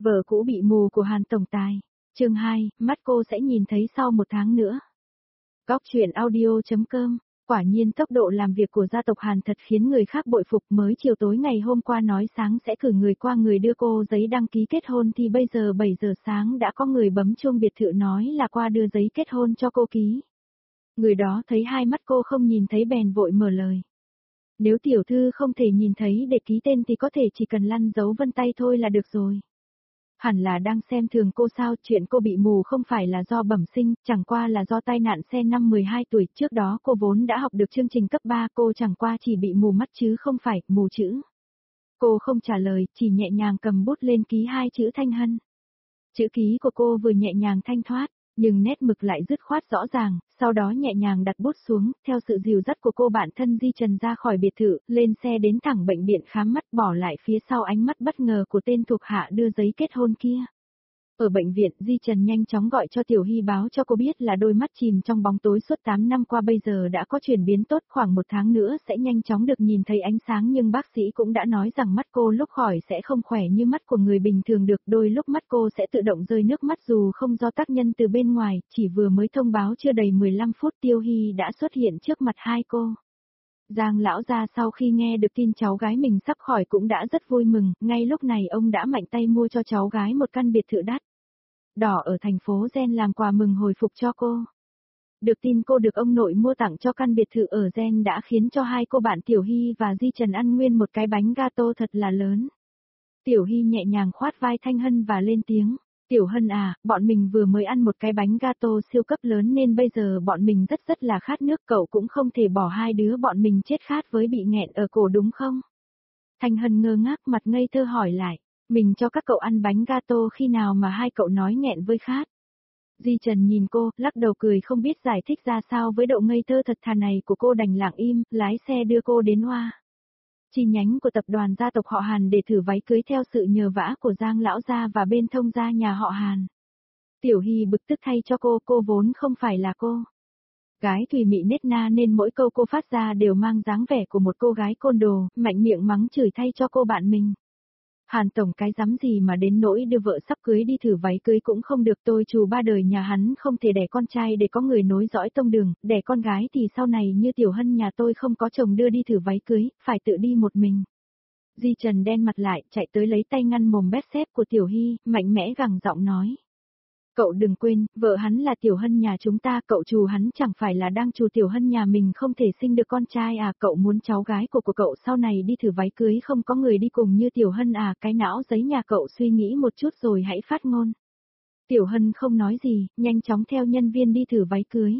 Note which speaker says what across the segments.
Speaker 1: Vợ cũ bị mù của Hàn tổng tài. Chương 2, mắt cô sẽ nhìn thấy sau 1 tháng nữa. Góc truyện audio.com. Quả nhiên tốc độ làm việc của gia tộc Hàn thật khiến người khác bội phục. Mới chiều tối ngày hôm qua nói sáng sẽ cử người qua người đưa cô giấy đăng ký kết hôn thì bây giờ 7 giờ sáng đã có người bấm chuông biệt thự nói là qua đưa giấy kết hôn cho cô ký. Người đó thấy hai mắt cô không nhìn thấy bèn vội mở lời. Nếu tiểu thư không thể nhìn thấy để ký tên thì có thể chỉ cần lăn dấu vân tay thôi là được rồi. Hẳn là đang xem thường cô sao, chuyện cô bị mù không phải là do bẩm sinh, chẳng qua là do tai nạn xe năm 12 tuổi, trước đó cô vốn đã học được chương trình cấp 3, cô chẳng qua chỉ bị mù mắt chứ không phải mù chữ. Cô không trả lời, chỉ nhẹ nhàng cầm bút lên ký 2 chữ Thanh Hân. Chữ ký của cô vừa nhẹ nhàng thanh thoát, nhưng nét mực lại dứt khoát rõ ràng, sau đó nhẹ nhàng đặt bút xuống, theo sự dìu dắt của cô bạn thân Di Trần ra khỏi biệt thự, lên xe đến thẳng bệnh viện khám mắt, bỏ lại phía sau ánh mắt bất ngờ của tên thuộc hạ đưa giấy kết hôn kia. Ở bệnh viện, Di Trần nhanh chóng gọi cho Tiểu Hy báo cho cô biết là đôi mắt chìm trong bóng tối suốt 8 năm qua bây giờ đã có chuyển biến tốt, khoảng 1 tháng nữa sẽ nhanh chóng được nhìn thấy ánh sáng, nhưng bác sĩ cũng đã nói rằng mắt cô lúc khỏi sẽ không khỏe như mắt của người bình thường được, đôi lúc mắt cô sẽ tự động rơi nước mắt dù không do tác nhân từ bên ngoài, chỉ vừa mới thông báo chưa đầy 15 phút Tiêu Hy đã xuất hiện trước mặt hai cô. Giang lão gia sau khi nghe được tin cháu gái mình sắp khỏi cũng đã rất vui mừng, ngay lúc này ông đã mạnh tay mua cho cháu gái một căn biệt thự đắt đỏ ở thành phố Gen làm quà mừng hồi phục cho cô. Được tin cô được ông nội mua tặng cho căn biệt thự ở Gen đã khiến cho hai cô bạn Tiểu Hy và Di Trần ăn nguyên một cái bánh gato thật là lớn. Tiểu Hy nhẹ nhàng khoát vai Thanh Hân và lên tiếng. Tiểu Hân à, bọn mình vừa mới ăn một cái bánh gato siêu cấp lớn nên bây giờ bọn mình rất là khát nước, cậu cũng không thể bỏ hai đứa bọn mình chết khát với bị nghẹn ở cổ đúng không? Thanh Hân ngơ ngác mặt ngây thơ hỏi lại, mình cho các cậu ăn bánh gato khi nào mà hai cậu nói nghẹn với khát? Di Trần nhìn cô, lắc đầu cười không biết giải thích ra sao với độ ngây thơ thật thà này của cô, đành lặng im, lái xe đưa cô đến Hoa chi nhánh của tập đoàn gia tộc họ Hàn để thử váy cưới theo sự nhờ vả của Giang lão gia và bên thông gia nhà họ Hàn. Tiểu Hy bực tức thay cho cô vốn không phải là cô gái thùy mị nết na nên mỗi câu cô phát ra đều mang dáng vẻ của một cô gái côn đồ, mạnh miệng mắng chửi thay cho cô bạn mình. Hàn tổng cái dám gì mà đến nỗi đưa vợ sắp cưới đi thử váy cưới cũng không được, tôi trù ba đời nhà hắn không thể đẻ con trai để có người nối dõi tông đường, đẻ con gái thì sau này như Tiểu Hân nhà tôi không có chồng đưa đi thử váy cưới, phải tự đi một mình. Di Trần đen mặt lại, chạy tới lấy tay ngăn mồm bét xếp của Tiểu Hy, mạnh mẽ gằn giọng nói. Cậu đừng quên, vợ hắn là Tiểu Hân nhà chúng ta, cậu trù hắn chẳng phải là đang trù Tiểu Hân nhà mình không thể sinh được con trai à, cậu muốn cháu gái của cậu sau này đi thử váy cưới không có người đi cùng như Tiểu Hân à, cái não giấy nhà cậu suy nghĩ một chút rồi hãy phát ngôn. Tiểu Hân không nói gì, nhanh chóng theo nhân viên đi thử váy cưới.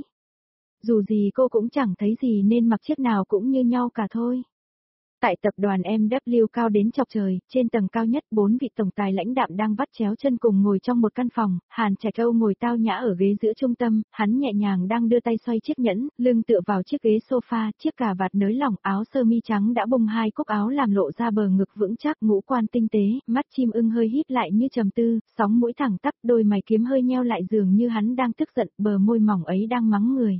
Speaker 1: Dù gì cô cũng chẳng thấy gì nên mặc chiếc nào cũng như nhau cả thôi. Tại tập đoàn MW cao đến chọc trời, trên tầng cao nhất 4 vị tổng tài lãnh đạm đang vắt chéo chân cùng ngồi trong một căn phòng, Hàn Trạch Âu ngồi tao nhã ở ghế giữa trung tâm, hắn nhẹ nhàng đang đưa tay xoay chiếc nhẫn, lưng tựa vào chiếc ghế sofa, chiếc cà vạt nới lỏng, áo sơ mi trắng đã bung 2 cúc áo làm lộ ra bờ ngực vững chắc, ngũ quan tinh tế, mắt chim ưng hơi híp lại như trầm tư, sóng mũi thẳng tắp, đôi mày kiếm hơi nheo lại dường như hắn đang tức giận, bờ môi mỏng ấy đang mắng người.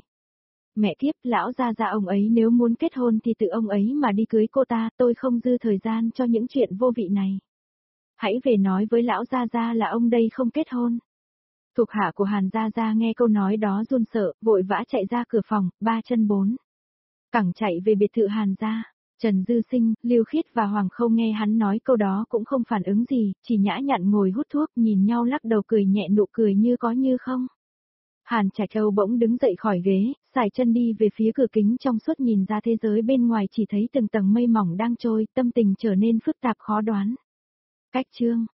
Speaker 1: Mẹ kiếp, lão gia gia ông ấy nếu muốn kết hôn thì tự ông ấy mà đi cưới cô ta, tôi không dư thời gian cho những chuyện vô vị này. Hãy về nói với lão gia gia là ông đây không kết hôn. Thuộc hạ của Hàn gia gia nghe câu nói đó run sợ, vội vã chạy ra cửa phòng, 3 chân 4 cẳng chạy về biệt thự Hàn gia. Trần Dư Sinh, Lưu Khiết và Hoàng Không nghe hắn nói câu đó cũng không phản ứng gì, chỉ nhã nhặn ngồi hút thuốc, nhìn nhau lắc đầu cười nhẹ, nụ cười như có như không. Hàn Trạch Âu bỗng đứng dậy khỏi ghế, sải chân đi về phía cửa kính trong suốt nhìn ra thế giới bên ngoài, chỉ thấy từng tầng mây mỏng đang trôi, tâm tình trở nên phức tạp khó đoán. Cách chương